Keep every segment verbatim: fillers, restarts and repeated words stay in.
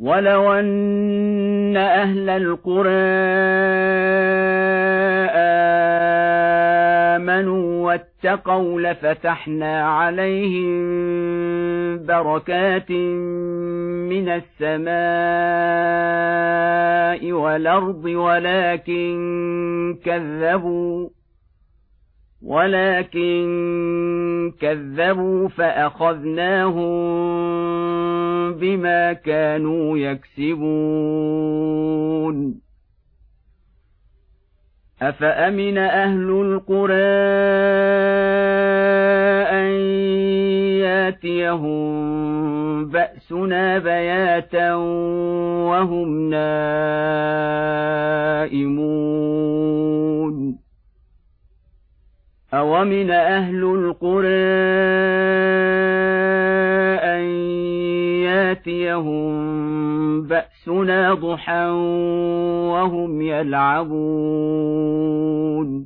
ولو أن أهل القرى آمنوا واتقوا لفتحنا عليهم بركات من السماء والأرض ولكن كذبوا ولكن كذبوا فأخذناهم بما كانوا يكسبون أفأمن أهل القرى أن ياتيهم بأسنا بياتا وهم نائمون أومن أهل القرى أن ياتيهم بأسنا ضحى وهم يلعبون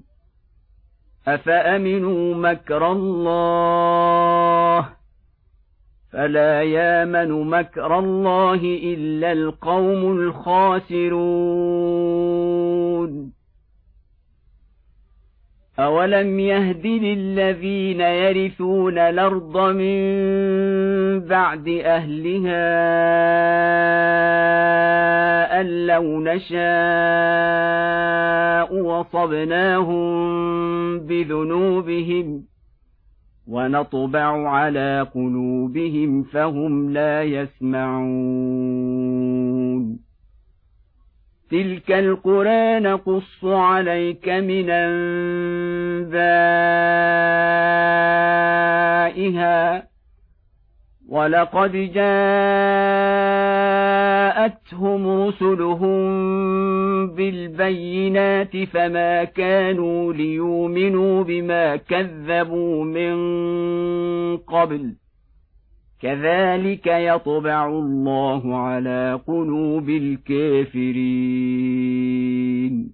أفأمنوا مكر الله فلا يامن مكر الله إلا القوم الخاسرون أولم يهد للذين يرثون الأرض من بعد أهلها أن لو نشاء وصبناهم بذنوبهم ونطبع على قلوبهم فهم لا يسمعون تلك القرى نقص عليك من أنبائها ولقد جاءتهم رسلهم بالبينات فما كانوا ليؤمنوا بما كذبوا من قبل كذلك يطبع الله على قلوب الكافرين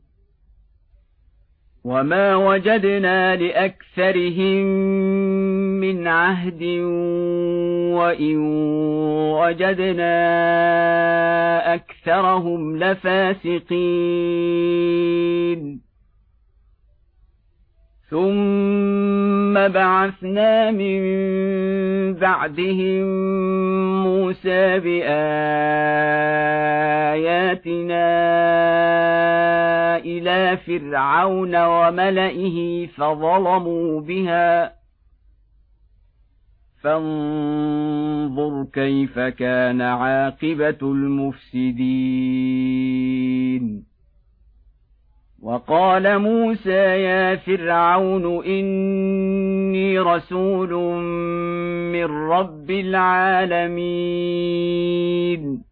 وما وجدنا لأكثرهم من عهد وإن وجدنا أكثرهم لفاسقين ثم بعثنا من بعدهم موسى بآياتنا إلى فرعون وملئه فظلموا بها فانظر كيف كان عاقبة المفسدين وقال موسى يا فرعون إني رسول من رب العالمين